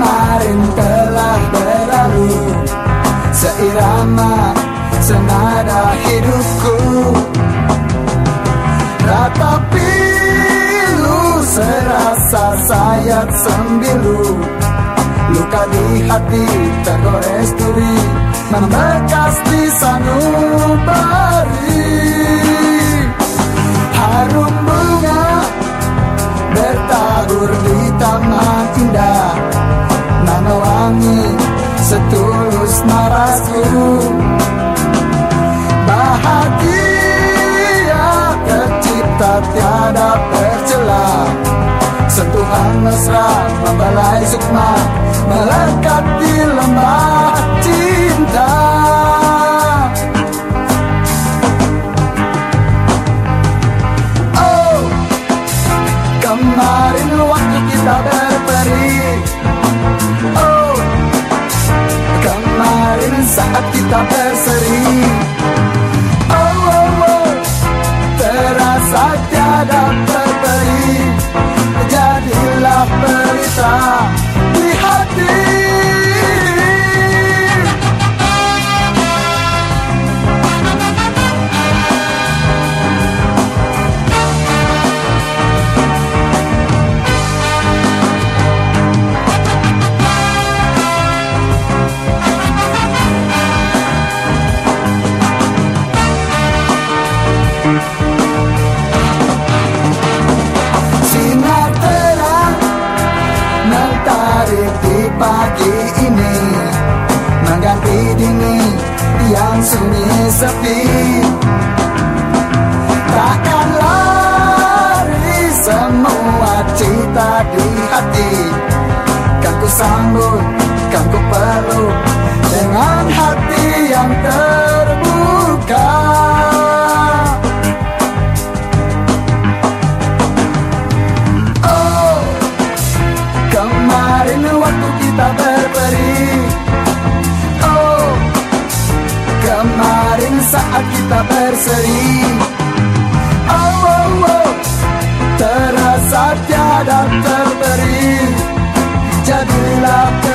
Kemarin telah berlalu, seirama senada hidupku. Ratapi pilu serasa sayat sembilu, luka di hati tergores duri, membekas di sanubari. Harum bunga bertabur di taman indah, nama wangi setulus narasku. Bahagia tercipta tiada tercela, sentuhan mesra membelai sukma, melekat di lembah cinta. Oh, kemarin waktu kita berperi. Oh, kemarin saat kita berseri. Oh, oh, oh, terasa tiada terperi, jadilah pelita di hati. Di pagi ini mengganti dingin yang sunyi sepi. Takkan lari semua cita di hati, kan ku sambut, kan ku peluk dengan hati yang terbuka. Kemarin waktu kita berperi. Oh, kemarin saat kita berseri. Oh, oh, oh, terasa tiada terberi, jadilah